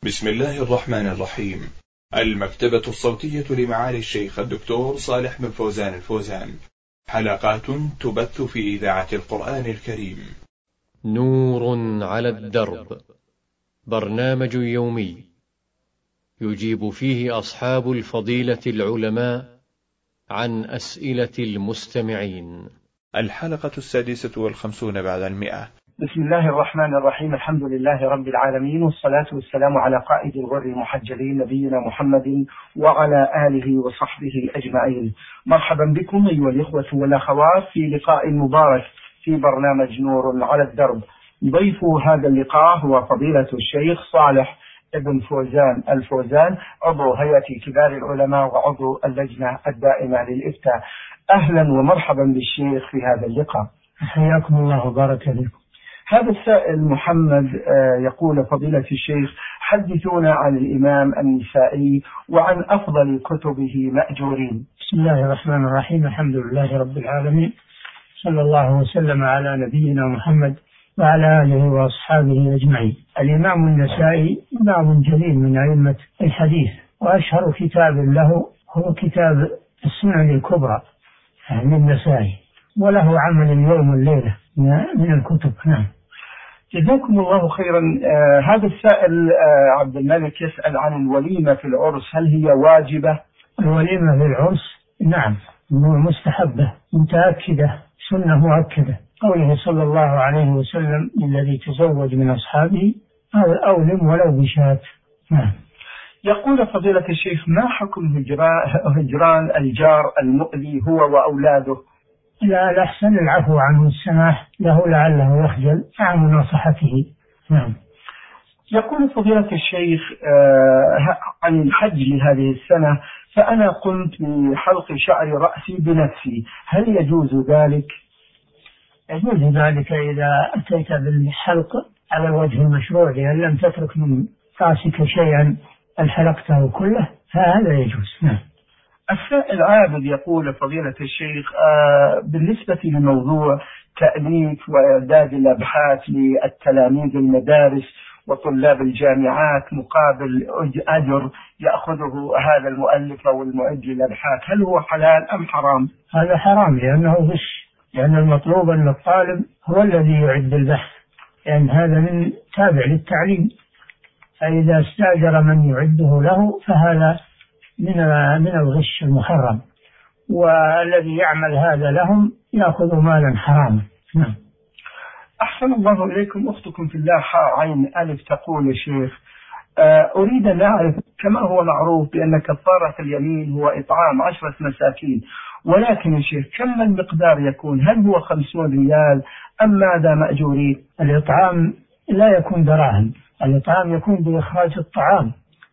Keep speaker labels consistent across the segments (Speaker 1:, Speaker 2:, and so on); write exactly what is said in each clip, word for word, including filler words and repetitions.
Speaker 1: بسم الله الرحمن الرحيم. المكتبة الصوتية لمعالي الشيخ الدكتور صالح بن فوزان الفوزان، حلقات تبث في إذاعة القرآن الكريم.
Speaker 2: نور على الدرب، برنامج يومي يجيب فيه أصحاب الفضيلة العلماء عن أسئلة المستمعين.
Speaker 1: الحلقة السادسة والخمسون بعد المئة.
Speaker 3: بسم الله الرحمن الرحيم. الحمد لله رب العالمين، والصلاة والسلام على قائد الغر المحجلين نبينا محمد وعلى آله وصحبه أجمعين. مرحبا بكم أيها الإخوة والأخوات في لقاء مبارك في برنامج نور على الدرب. ضيف هذا اللقاء هو فضيلة الشيخ صالح بن فوزان الفوزان، عضو هيئة كبار العلماء وعضو اللجنة الدائمة للإفتاء. أهلا ومرحبا بالشيخ في هذا اللقاء.
Speaker 4: حياكم الله وبارك فيكم.
Speaker 3: هذا السائل محمد يقول: فضيلة الشيخ، حدثونا عن الإمام النسائي وعن أفضل كتبه مأجورين.
Speaker 4: بسم الله الرحمن الرحيم. الحمد لله رب العالمين، صلى الله وسلم على نبينا محمد وعلى آله وأصحابه أجمعين. الإمام النسائي إمام جليل من أئمة الحديث، وأشهر كتاب له هو كتاب السنن الكبرى من النسائي، وله عمل اليوم والليلة من الكتب. نعم.
Speaker 3: جزاكم الله خيرا. آه هذا السائل آه عبد الملك يسأل عن الوليمة في العرس، هل هي واجبة؟
Speaker 4: الوليمة في العرس نعم مستحبة متأكدة، سنة مؤكدة، قوله صلى الله عليه وسلم: الذي تزوج من أصحابه أولم ولو بشاة. نعم.
Speaker 3: يقول فضيلة الشيخ: ما حكم هجران الجار المؤذي هو وأولاده؟
Speaker 4: لا، الأحسن العفو عنه، السماح له لعله يخجل مع مناصحته. نعم.
Speaker 3: يقول فضيلة الشيخ آه عن الحج لهذه السنة، فأنا قمت بحلق شعر رأسي بنفسي، هل يجوز ذلك؟
Speaker 4: يجوز ذلك إذا أتيت بالحلق على الوجه المشروع، لأن لم تترك من رأسك شيئا بل حلقته كله، فهذا يجوز. نعم.
Speaker 3: السائل عابد يقول: فضيلة الشيخ، آه بالنسبة لموضوع تأليف وإعداد الأبحاث للتلاميذ المدارس وطلاب الجامعات مقابل أجر يأخذه هذا المؤلف أو المعد للأبحاث، هل هو حلال أم حرام؟
Speaker 4: هذا حرام، لأنه غش، لأن المطلوب أن الطالب هو الذي يعد البحث، لأن هذا من تابع للتعليم، فإذا استأجر من يعده له فهذا من من الغش المحرم، والذي يعمل هذا لهم يأخذ مالا حراما. نعم.
Speaker 3: أحسن الله إليكم. أختكم في الله حاء عين ألف تقول: يا شيخ، أريد أن أعرف كما هو معروف بأن كفارة اليمين هو إطعام عشرة مساكين، ولكن يا شيخ كم المقدار يكون؟ هل هو خمسون ريال أم ماذا مأجورين؟
Speaker 4: الإطعام لا يكون دراهم، الإطعام يكون بإخراج الطعام،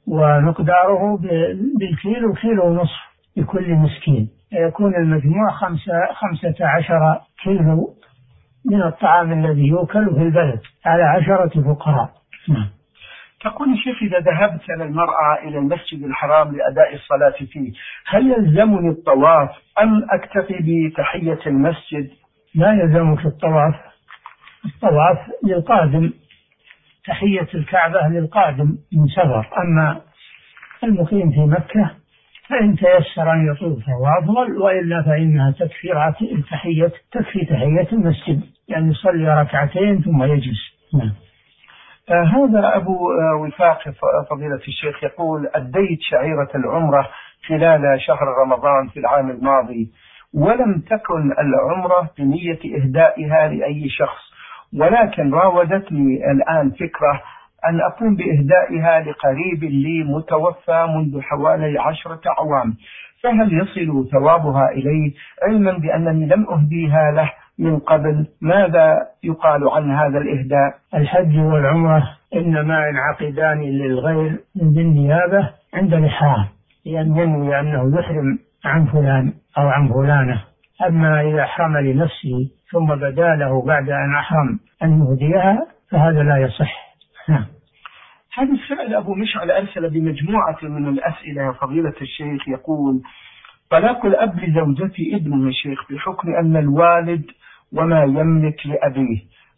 Speaker 4: ومقداره بالكيلو كيلو ونصف لكل مسكين، يكون المجموع خمسة, خمسة عشر كيلو من الطعام الذي يؤكل في البلد على عشرة فقراء. نعم.
Speaker 3: تقول يا شيخ: إذا ذهبت أنا المرأة إلى المسجد الحرام لأداء الصلاة فيه، هل يلزمني الطواف أم أكتفي بتحية المسجد؟
Speaker 4: لا يلزمك الطواف، الطواف للقادم، تحية الكعبة للقادم من سفر، أما المقيم في مكة فإن تيسر أن يطوف فهو أفضل، وإلا فإنها تكفي تحية تكفي تحية المسجد، يعني يصلي ركعتين ثم يجلس. نعم.
Speaker 3: آه هذا أبو آه وفاق فضيلة الشيخ يقول: أديت شعيرة العمرة خلال شهر رمضان في العام الماضي، ولم تكن العمرة بنية إهدائها لأي شخص، ولكن راودتني الآن فكرة أن أقوم بإهدائها لقريب لي متوفى منذ حوالي عشرة أعوام، فهل يصل ثوابها إليه علما بأنني لم أهديها له من قبل؟ ماذا يقال عن هذا الإهداء؟
Speaker 4: الحج والعمرة إنما ينعقدان للغير بالنيابة عند الإحرام، لأن ينوي أنه يحرم عن فلان أو عن فلانة. أما إذا أحرم لنفسه ثم بدا له بعد أن أحرم أن يهديها فهذا لا يصح. نعم.
Speaker 3: هذا السائل أبو مشعل أرسل بمجموعة من الأسئلة فضيلة الشيخ، يقول: طلاق الأب لزوجته ابنه يا شيخ بحكم أن الوالد وما يملك لأبيه،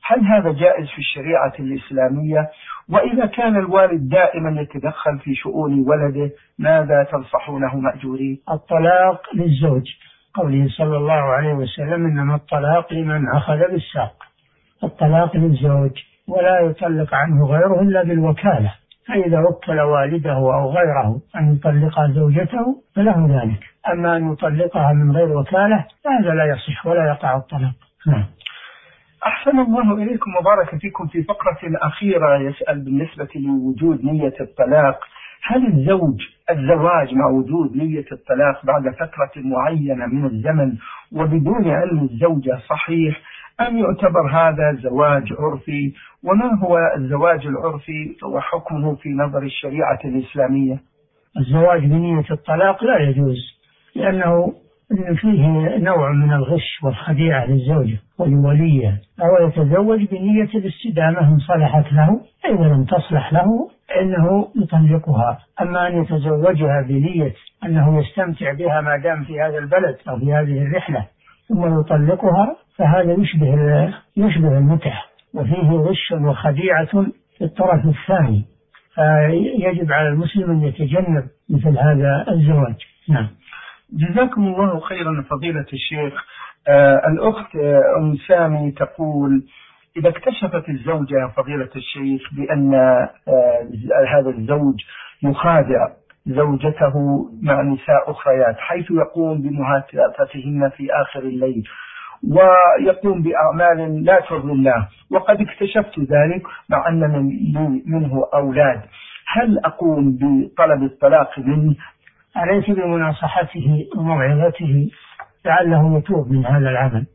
Speaker 3: هل هذا جائز في الشريعة الإسلامية؟ وإذا كان الوالد دائما يتدخل في شؤون ولده ماذا تنصحونه مأجورين؟
Speaker 4: الطلاق للزوج، قوله صلى الله عليه وسلم إنما الطلاق لمن أخذ بالساق. الطلاق للزوج ولا يطلق عنه غيره إلا بالوكالة، فإذا وكل والده أو غيره أن يطلق زوجته فله ذلك، أما أن يطلقها من غير وكالة هذا لا يصح ولا يقع الطلاق. نعم.
Speaker 3: أحسن الله إليكم وبارك فيكم. في فقرة أخيرة يسأل بالنسبة لوجود نية الطلاق، هل الزوج الزواج مع وجود نية الطلاق بعد فترة معينة من الزمن وبدون علم الزوجة صحيح أم يعتبر هذا زواج عرفي؟ وما هو الزواج العرفي وحكمه في نظر الشريعة الإسلامية؟
Speaker 4: الزواج بنية الطلاق لا يجوز، لأنه فيه نوع من الغش والخديعة للزوجة ولوليها، أو يتزوج بنية الاستدامة إن صلحت له، إذا لم تصلح له إنه يطلقها. أما أن يتزوجها بنية أنه يستمتع بها ما دام في هذا البلد أو في هذه الرحلة ثم يطلقها فهذا يشبه يشبه المتعة، وفيه غش وخديعة في الطرف الثاني، فيجب على المسلم أن يتجنب مثل هذا الزواج. نعم.
Speaker 3: جزاكم الله خيرا فضيلة الشيخ. آه الأخت أم سامي تقول: إذا اكتشفت الزوجة فضيلة الشيخ بأن آه هذا الزوج يخادع زوجته مع نساء أخريات، حيث يقوم بمهاتفتهن في آخر الليل ويقوم بأعمال لا ترضي الله، وقد اكتشفت ذلك مع أن من منه أولاد، هل أقوم بطلب الطلاق منه؟
Speaker 4: عليك بمناصحته وموعظته لعله يتوب من هذا العمل،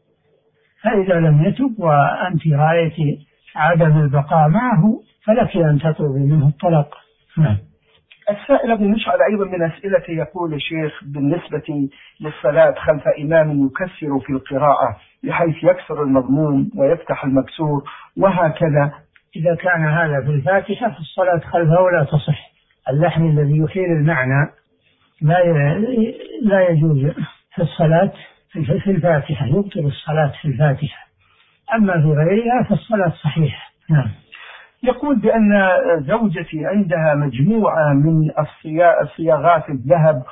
Speaker 4: فإذا لم يتب وأنت رأيت عدم البقاء معه فلك أن تطلبي منه الطلاق. نعم.
Speaker 3: السائل أبو مشعل أيضا من أسئلته يقول: الشيخ بالنسبة للصلاة خلف إمام يكسر في القراءة بحيث يكسر المضموم ويفتح المكسور وهكذا،
Speaker 4: إذا كان هذا في الفاتحة فالصلاة خلفه لا تصح. اللحن الذي يحيل المعنى لا لا يجوز في الصلاة في الفاتحة، يبطل الصلاة في الفاتحة، أما في غيرها فالصلاة صحيحة. نعم.
Speaker 3: يقول بأن زوجتي عندها مجموعة من الصياغات الذهب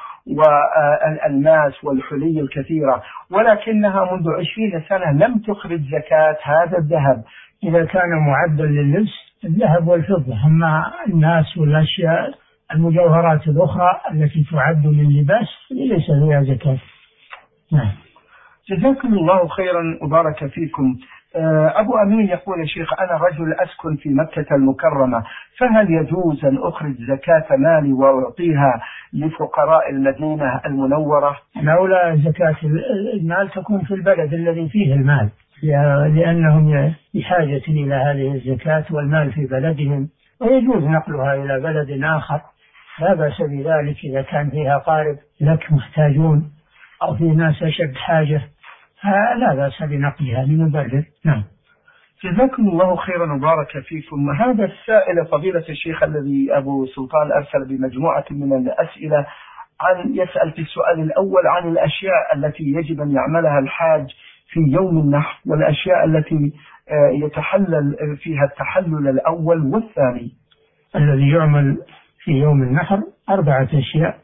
Speaker 3: والألماس والحلي الكثيرة، ولكنها منذ عشرين سنة لم تخرج زكاة هذا الذهب.
Speaker 4: إذا كان معدا لللبس الذهب والفضة، أما الناس والأشياء المجوهرات الأخرى التي تعد لللباس ليس فيها زكاة. نعم.
Speaker 3: جزاكم الله خيرا وبارك فيكم. أبو أمين يقول: يا شيخ أنا رجل أسكن في مكة المكرمة، فهل يجوز أن أخرج زكاة مالي وأعطيها لفقراء المدينة المنورة؟
Speaker 4: الأولى زكاة المال تكون في البلد الذي فيه المال، لأنهم بحاجة إلى هذه الزكاة والمال في بلدهم، ويجوز نقلها إلى بلد آخر لا بأس بذلك إذا كان فيها قارب لك محتاجون أو في ناس أشد حاجة لا بأس بنقلها لمبرر. نعم.
Speaker 3: جزاكم الله خيرا وبارك فيكم. هذا السائل فضيلة الشيخ الذي أبو سلطان أرسل بمجموعة من الأسئلة عن يسأل في السؤال الأول عن الأشياء التي يجب أن يعملها الحاج في يوم النحر والأشياء التي يتحلل فيها التحلل الأول والثاني.
Speaker 4: الذي يعمل في يوم النحر أربعة أشياء،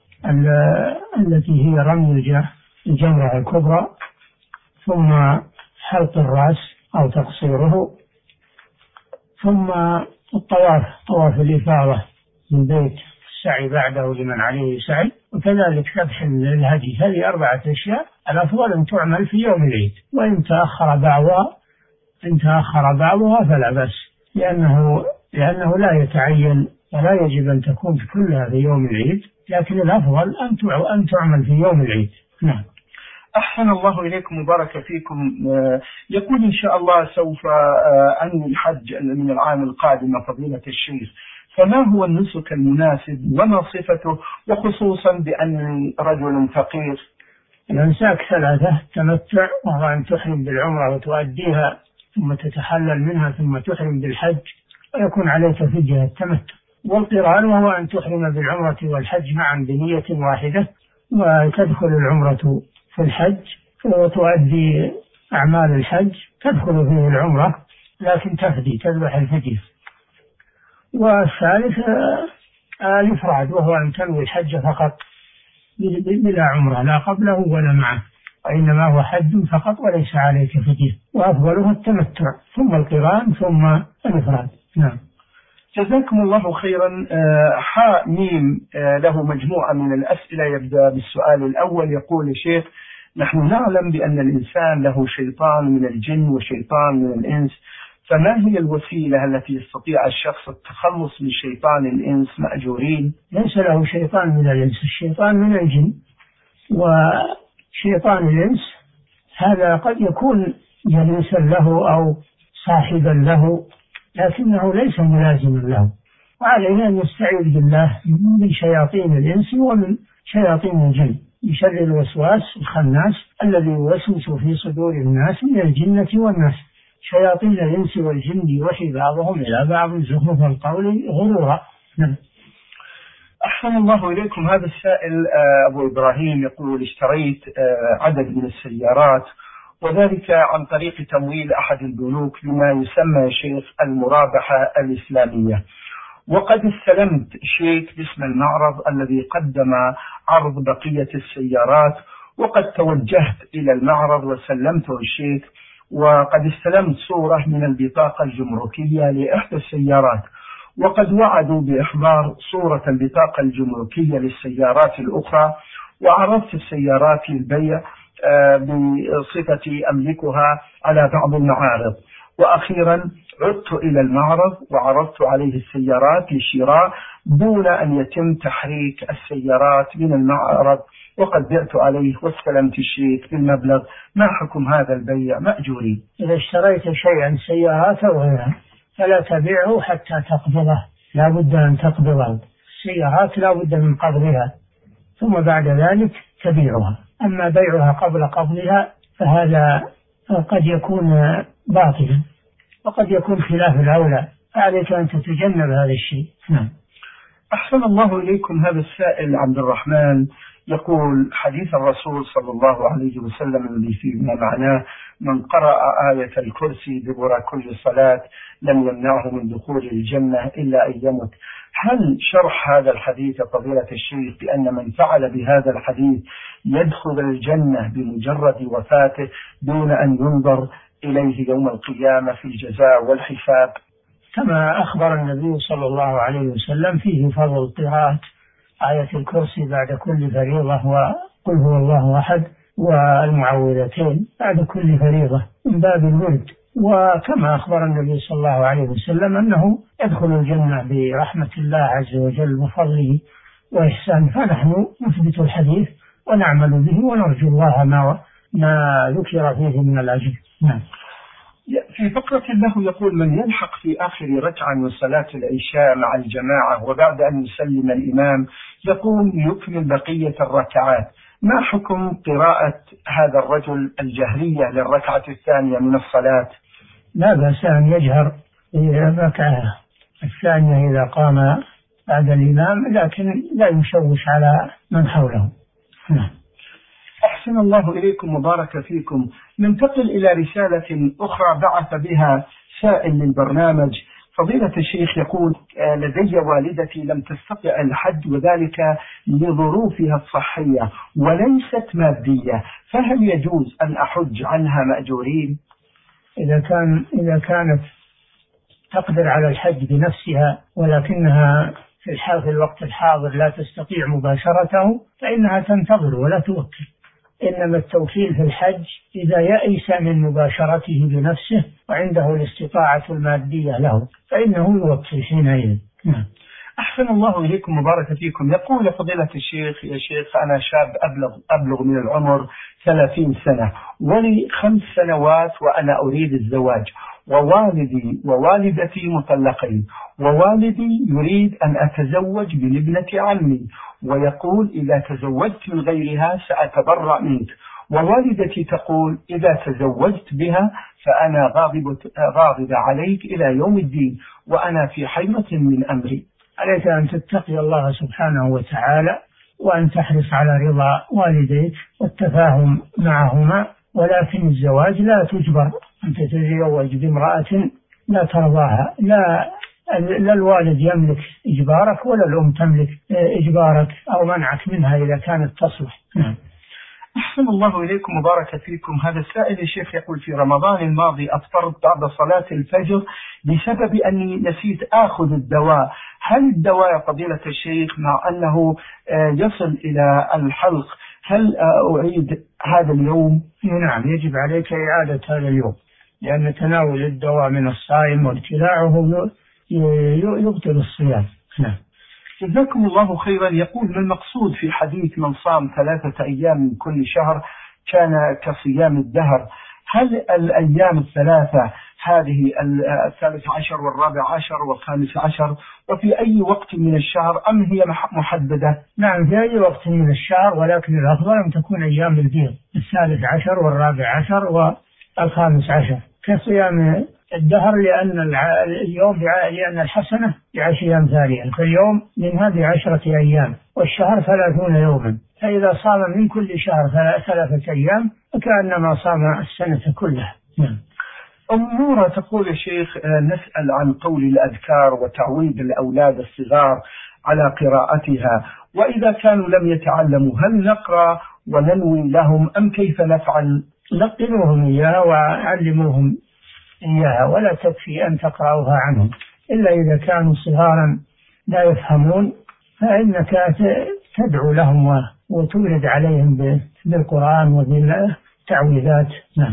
Speaker 4: التي هي رمي الجمرة الكبرى، ثم حلق الرأس أو تقصيره، ثم الطواف طواف الإفاضة من بيت السعي بعده لمن عليه سعي، وكذلك ذبح الهدي. هذه أربعة أشياء الأفضل أن تعمل في يوم العيد، وإن تأخر بعضها إن تأخر بعضها فلا بأس، لأنه لأنه لا يتعين ولا يجب أن تكون كلها في يوم العيد، لكن الأفضل أن تعمل في يوم العيد. نعم.
Speaker 3: أحسن الله إليكم وبارك فيكم. يقول إن شاء الله سوف أنوي الحج من العام القادم فضيلة الشيخ، فما هو النسك المناسب وما صفته، وخصوصا بأنني رجل فقير؟
Speaker 4: الأنساك ثلاثة: تمتع وهو أن تحرم بالعمرة وتؤديها ثم تتحلل منها ثم تحرم بالحج ويكون عليك فدية التمتع، والقران وهو أن تحرم بالعمرة والحج معا بنية واحدة وتدخل العمرة في الحج وتؤدي أعمال الحج تدخل فيه العمرة، لكن تفدي تذبح الفدية. والثالث الإفراد، وهو أن تنوي الحج فقط بلا عمرة، لا قبله ولا معه، وإنما هو حج فقط وليس عليك فدية. وأفضلها التمتع ثم القران ثم الإفراد. نعم.
Speaker 3: جزاكم الله خيرا. حاء ميم له مجموعة من الأسئلة، يبدأ بالسؤال الأول. يقول الشيخ: نحن نعلم بأن الإنسان له شيطان من الجن وشيطان من الإنس، فما هي الوسيلة التي يستطيع الشخص التخلص من شيطان الإنس مأجورين؟
Speaker 4: ليس له شيطان من الإنس، الشيطان من الجن. وشيطان الإنس هذا قد يكون جليسا له أو صاحبا له، لكنه ليس ملازما له، وعليه أن يستعيذ بالله من شياطين الإنس ومن شياطين الجن، من شر الوسواس الخناس الذي يوسوس في صدور الناس من الجنة والناس. شياطين الإنس والجن يوحي بعضهم إلى بعض زخرف القول غرورا.
Speaker 3: أحسن الله إليكم. هذا السائل أبو إبراهيم يقول: اشتريت عدد من السيارات، وذلك عن طريق تمويل أحد البنوك بما يسمى يا شيخ المرابحة الإسلامية، وقد استلمت شيك باسم المعرض الذي قدم عرض بقية السيارات، وقد توجهت إلى المعرض وسلمته الشيك، وقد استلمت صورة من البطاقة الجمركية لإحدى السيارات، وقد وعدوا بإحضار صورة البطاقة الجمركية للسيارات الأخرى، وعرضت السيارات للبيع بصفتي أملكها على بعض المعارض. وأخيرا عدت إلى المعرض وعرضت عليه السيارات للشراء دون أن يتم تحريك السيارات من المعرض، وقد بعت عليه واستلمت الشيك بالمبلغ. ما حكم هذا البيع مأجورين؟
Speaker 4: إذا اشتريت شيئا سيارات أو غيرها فلا تبيعه حتى تقبضه، لا بد أن تقبضه. السيارات لا بد من قبضها ثم بعد ذلك تبيعها. أما بيعها قبل قبضها فهذا قد يكون باطلا وقد يكون خلاف الأولى، عليك أن تتجنب هذا الشيء. نعم.
Speaker 3: أحسن الله إليكم. هذا السائل عبد الرحمن يقول: حديث الرسول صلى الله عليه وسلم الذي فيما معناه: من قرأ آية الكرسي دبر كل صلاة لم يمنعه من دخول الجنة إلا أن يمت. هل شرح هذا الحديث فضيلة الشيخ بأن من فعل بهذا الحديث يدخل الجنة بمجرد وفاته دون أن ينظر إليه يوم القيامة في الجزاء والحساب؟
Speaker 4: كما أخبر النبي صلى الله عليه وسلم فيه فضل قراءة آية الكرسي بعد كل فريضة، وقل هو الله أحد، والمعوذتين بعد كل فريضة من باب الورد. وكما أخبر النبي صلى الله عليه وسلم أنه يدخل الجنة برحمة الله عز وجل وفضله وإحسانه. فنحن نثبت الحديث ونعمل به ونرجو الله ما, ما ذكر فيه من الأجر. نعم.
Speaker 3: في فقرة له يقول: من يلحق في آخر ركعة من صلاة العشاء مع الجماعة وبعد أن يسلم الإمام يقوم يكمل بقية الركعات، ما حكم قراءة هذا الرجل الجهرية للركعة الثانية من الصلاة؟
Speaker 4: لا بأس أن يجهر في الركعة الثانية إذا قام بعد الإمام، لكن لا يشوش على من حوله. نعم.
Speaker 3: أحسن الله إليكم وبارك فيكم. ننتقل إلى رسالة أخرى بعث بها سائل للبرنامج. فضيلة الشيخ يقول: لدي والدتي لم تستطع الحج وذلك لظروفها الصحية وليست مادية، فهل يجوز أن أحج عنها مأجورين؟
Speaker 4: إذا كان إذا كانت تقدر على الحج بنفسها ولكنها في الحال في الوقت الحاضر لا تستطيع مباشرته فإنها تنتظر ولا توكل. إنما التوكيل في الحج إذا يئس من مباشرته بنفسه وعنده الاستطاعة المادية له فإنه يوكل حينئذ. نعم.
Speaker 3: أحسن الله إليكم وبارك فيكم. يقول فضيلة الشيخ: يا شيخ أنا شاب أبلغ, أبلغ من العمر ثلاثين سنة ولي خمس سنوات وأنا أريد الزواج، ووالدي ووالدتي مطلقين، ووالدي يريد أن أتزوج من ابنة عمي ويقول إذا تزوجت من غيرها سأتبرأ منك، ووالدتي تقول إذا تزوجت بها فأنا غاضبة عليك إلى يوم الدين وأنا في حيرة من أمري.
Speaker 4: عليك أن تتقي الله سبحانه وتعالى وأن تحرص على رضا والديك والتفاهم معهما ولكن الزواج لا تجبر، أنت تتزوج بامرأة لا ترضاها، لا لا الوالد يملك إجبارك ولا الأم تملك إجبارك أو منعك منها إذا كانت تصلح.
Speaker 3: أحسن الله إليكم وبارك فيكم. هذا السائل الشيخ يقول: في رمضان الماضي أفطرت بعد صلاة الفجر بسبب أني نسيت آخذ الدواء، هل الدواء يا فضيلة الشيخ مع أنه يصل إلى الحلق هل أعيد هذا اليوم؟
Speaker 4: نعم، يجب عليك إعادة هذا اليوم، لأن تناول الدواء من الصائم وابتلاعه يبطل الصيام. نعم.
Speaker 3: جزاكم الله خيرا. يقول: ما المقصود في حديث من صام ثلاثة أيام من كل شهر كان كصيام الدهر؟ هل الأيام الثلاثة هذه الثالث عشر والرابع عشر والخامس عشر وفي أي وقت من الشهر أم هي محددة؟
Speaker 4: نعم، في أي وقت من الشهر، ولكن الأفضل أن تكون أيام البيض، الثالث عشر والرابع عشر والخامس عشر كصيام الدهر، لأن اليوم لأن الحسنة بعشر أمثالها، فاليوم منها بعشرة أيام والشهر ثلاثون يوما، فإذا صام من كل شهر ثلاثة أيام فكأنما صام السنة كلها.
Speaker 3: أم نورة تقول: يا شيخ نسأل عن قول الأذكار وتعويد الأولاد الصغار على قراءتها، وإذا كانوا لم يتعلموا هل نقرأ وننوي لهم أم كيف نفعل؟
Speaker 4: لقنوهم إياها وعلموهم إياها، ولا تكفي أن تقرأوها عنهم إلا إذا كانوا صغارا لا يفهمون، فإنك تدعو لهم وتورد عليهم بالقرآن وبالتعويذات. نعم.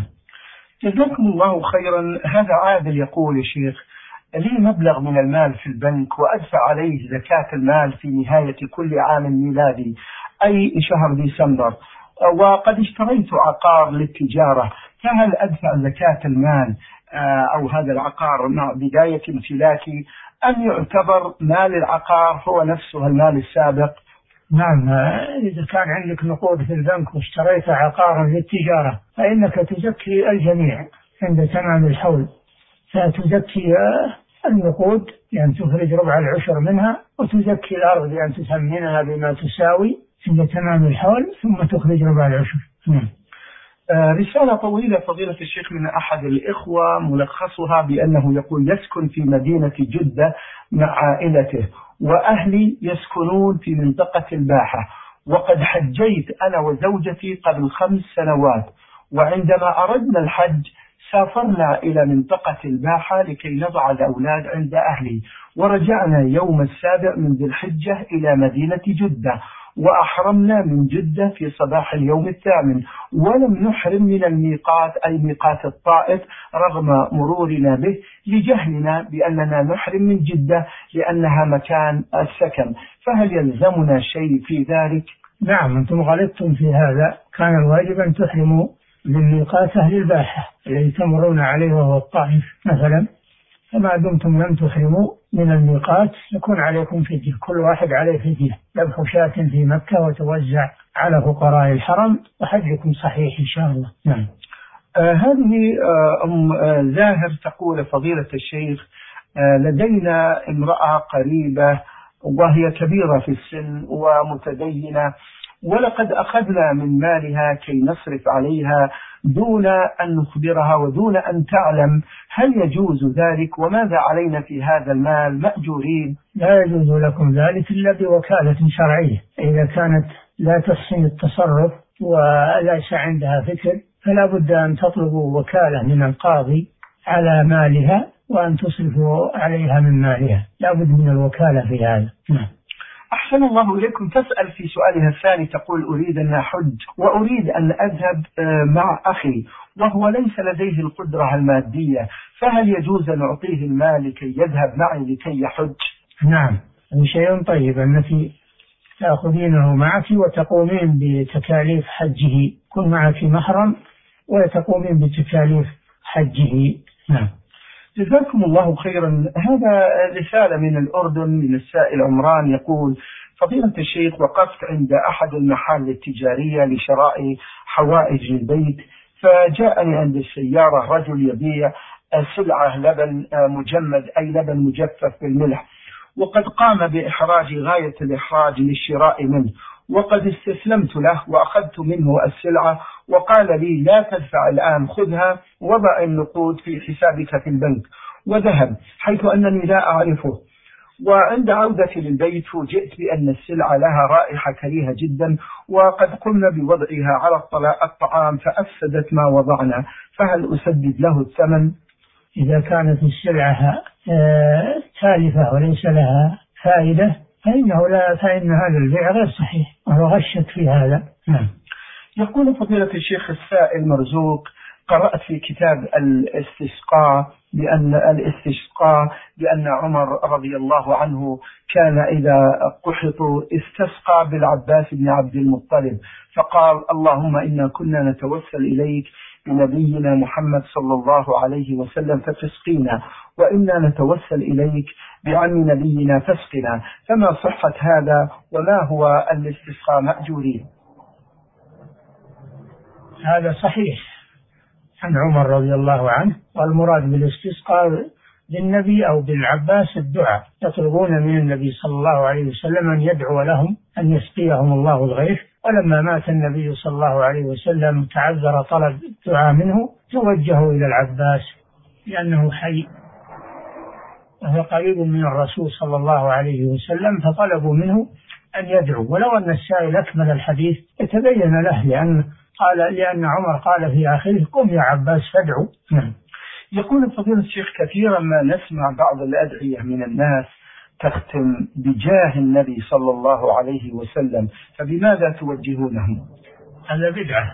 Speaker 3: جزاكم الله خيرا. هذا عادل يقول: يا شيخ لي مبلغ من المال في البنك وأدفع عليه زكاة المال في نهاية كل عام ميلادي أي شهر ديسمبر، وقد اشتريت عقار للتجارة، فهل أدفع زكاة المال أو هذا العقار مع بداية امتلاكي أم يعتبر مال العقار هو نفسه المال السابق؟
Speaker 4: نعم، إذا كان عندك نقود في البنك واشتريت عقارا للتجارة فإنك تزكي الجميع عند تمام الحول، فتزكي النقود بأن تخرج ربع العشر منها، وتزكي الأرض بأن تثمنها بما تساوي عند تمام الحول، ثم تخرج ربع العشر. نعم.
Speaker 3: آه رسالة طويلة فضيلة الشيخ من أحد الإخوة، ملخصها بأنه يقول: يسكن في مدينة جدة مع عائلته، وأهلي يسكنون في منطقة الباحة، وقد حجيت أنا وزوجتي قبل خمس سنوات، وعندما أردنا الحج سافرنا إلى منطقة الباحة لكي نضع الأولاد عند أهلي، ورجعنا يوم السابع من ذي الحجة إلى مدينة جدة، وأحرمنا من جدة في صباح اليوم الثامن، ولم نحرم من الميقات أي ميقات الطائف رغم مرورنا به لجهلنا بأننا نحرم من جدة لأنها مكان السكن، فهل يلزمنا شيء في ذلك؟
Speaker 4: نعم، أنتم غلطتم في هذا، كان الواجب أن تحرموا من ميقات أهل الباحة الذي تمرون عليه وهو الطائف مثلا، فما دمتم لم تحرموا من الميقات يكون عليكم فدية، كل واحد عليه فدية، ذبح شاة في مكة وتوزع على فقراء الحرم، وحجكم صحيح إن شاء الله. نعم.
Speaker 3: آه هذه آه أم آه زاهر تقول: فضيلة الشيخ آه لدينا امرأة قريبة وهي كبيرة في السن ومتدينة، ولقد أخذنا من مالها كي نصرف عليها دون أن نخبرها ودون أن تعلم، هل يجوز ذلك؟ وماذا علينا في هذا المال مأجورين؟
Speaker 4: لا يجوز لكم ذلك إلا بوكالة شرعية، إذا كانت لا تحسن التصرف وليس عندها فكر فلا بد أن تطلبوا وكالة من القاضي على مالها وأن تصرفوا عليها من مالها، لا بد من الوكالة في هذا. نعم.
Speaker 3: أحسن الله إليكم. تسأل في سؤالها الثاني تقول: أريد أن أحج وأريد أن أذهب مع أخي وهو ليس لديه القدرة المادية، فهل يجوز أن أعطيه المال لكي يذهب معي لكي يحج؟
Speaker 4: نعم، هذا شيء طيب أنك تأخذينه معك وتقومين بتكاليف حجه، كن معك محرم وتقومين بتكاليف حجه. نعم.
Speaker 3: جزاكم الله خيرا. هذا رسالة من الأردن من السائل عمران يقول: فضيلة الشيخ وقفت عند أحد المحال التجارية لشراء حوائج البيت، فجاءني عند السيارة رجل يبيع سلعة لبن مجمد أي لبن مجفف بالملح، وقد قام بإحراج غاية الإحراج للشراء منه، وقد استسلمت له وأخذت منه السلعة، وقال لي لا تدفع الآن، خذها وضع النقود في حسابك في البنك، وذهب حيث أنني لا أعرفه. وعند عودتي للبيت فوجئت بأن السلعة لها رائحة كريهة جدا، وقد قمنا بوضعها على الطعام فأفسدت ما وضعنا، فهل أسدد له الثمن؟
Speaker 4: إذا كانت السلعة تالفة وليس لها فائدة فإنه لا فإن هذا البيع غير صحيح وهو غشت في هذا. نعم.
Speaker 3: يقول فضيلة الشيخ السائل مرزوق: قرأت في كتاب الاستسقاء بأن الاستسقاء بأن عمر رضي الله عنه كان إذا قحطوا استسقى بالعباس بن عبد المطلب فقال: اللهم إنا كنا نتوسل إليك بنبينا محمد صلى الله عليه وسلم فتسقينا، وإنا نتوسل إليك بعم نبينا فاسقنا، فما صحة هذا وما هو الاستسقاء مأجورين؟
Speaker 4: هذا صحيح عن عمر رضي الله عنه، والمراد بالاستسقاء بالنبي أو بالعباس الدعاء، يطلبون من النبي صلى الله عليه وسلم أن يدعو لهم أن يسقيهم الله الغيث. ولما مات النبي صلى الله عليه وسلم تعذر طلب الدعاء منه، توجهوا إلى العباس لأنه حي وهو قريب من الرسول صلى الله عليه وسلم، فطلبوا منه أن يدعو. ولو أن السائل أكمل الحديث يتبين له، لأن قال لأن عمر قال في آخره: قم يا عباس فادعو. نعم.
Speaker 3: يقول فضيلة الشيخ: كثيرا ما نسمع بعض الأدعية من الناس تختم بجاه النبي صلى الله عليه وسلم، فبماذا توجهونهم؟
Speaker 4: هذا بدعة.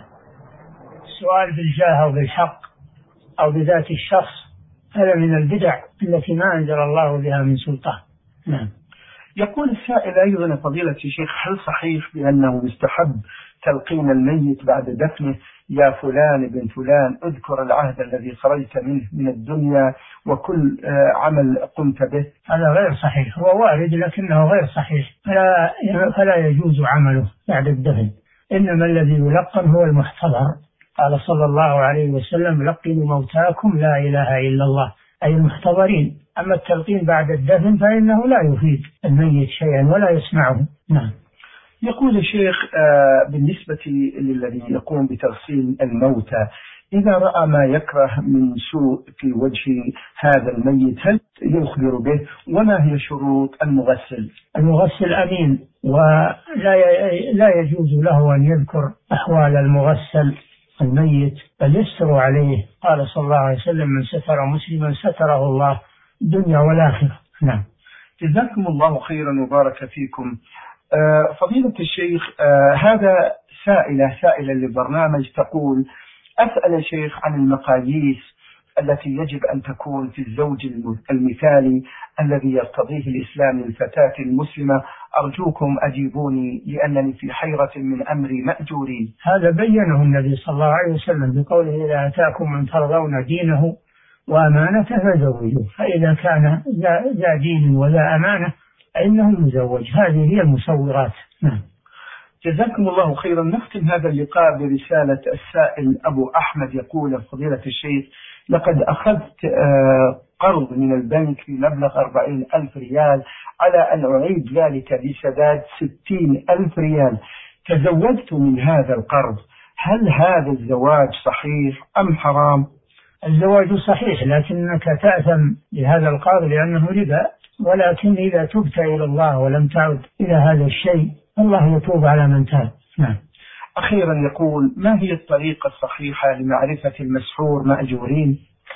Speaker 4: السؤال بالجاه أو بالحق أو بذات الشخص هذا من البدع التي ما أنزل الله بها من سلطان. نعم.
Speaker 3: يقول السائل أيضا: فضيلة الشيخ، هل صحيح بأنه يستحب تلقين الميت بعد دفنه: يا فلان بن فلان اذكر العهد الذي خرجت منه من الدنيا وكل عمل قمت به؟
Speaker 4: هذا غير صحيح، هو وارد لكنه غير صحيح، فلا, فلا يجوز عمله بعد الدفن، إنما الذي يلقن هو المحتضر. قال صلى الله عليه وسلم: لقنوا موتاكم لا إله إلا الله، أي المحتضرين. أما التلقين بعد الدفن فإنه لا يفيد الميت شيئا ولا يسمعه. نعم.
Speaker 3: يقول الشيخ: بالنسبة للذي يقوم بتغسيل الموتى، إذا رأى ما يكره من سوء في وجه هذا الميت هل يخبر به؟ وما هي شروط المغسل؟
Speaker 4: المغسل أمين، ولا لا يجوز له أن يذكر أحوال المغسل الميت، بل يستر عليه. قال صلى الله عليه وسلم: من ستر مسلما ستره الله الدنيا والآخرة. نعم.
Speaker 3: جزاكم الله خيرا وبارك فيكم. آه فضيلة الشيخ، آه هذا سائلة سائلة للبرنامج تقول: أسأل شيخ عن المقاييس التي يجب أن تكون في الزوج المثالي الذي يرتضيه الإسلام للفتاة المسلمة، أرجوكم أجيبوني لأنني في حيرة من أمري مأجورين.
Speaker 4: هذا بينه النبي صلى الله عليه وسلم بقوله: إذا أتاكم من ترضون دينه وأمانته فزوجوه، فإذا كان ذا دين وذا أمانة فإنه يزوج. هذه هي المصورات. نعم.
Speaker 3: جزاكم الله خيرا. نختم هذا اللقاء برسالة السائل أبو أحمد يقول: فضيلة الشيخ، لقد أخذت قرض من البنك بمبلغ أربعين ألف ريال على أن أعيد ذلك بسداد ستين ألف ريال. تزوجت من هذا القرض، هل هذا الزواج صحيح أم حرام؟
Speaker 4: الزواج صحيح، لكنك تأثم بهذا القرض لأنه ربا، ولكن إذا تبت إلى الله ولم تعد إلى هذا الشيء الله يتوب على من تاب. نعم.
Speaker 3: أخيرا يقول: ما هي الطريقة الصحيحة لمعرفة المسحور مأجورين؟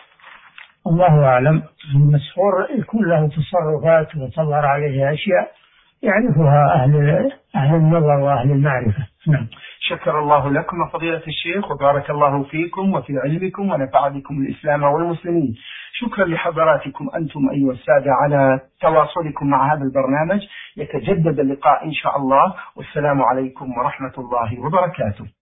Speaker 4: الله أعلم. المسحور يكون له تصرفات وتظهر عليه أشياء يعرفها أهل أهل النظر وأهل المعرفة. نعم.
Speaker 3: شكر الله لكم فضيلة الشيخ وبارك الله فيكم وفي علمكم ونفع بكم الإسلام والمسلمين. شكرا لحضراتكم أنتم أيها السادة على تواصلكم مع هذا البرنامج. يتجدد اللقاء إن شاء الله، والسلام عليكم ورحمة الله وبركاته.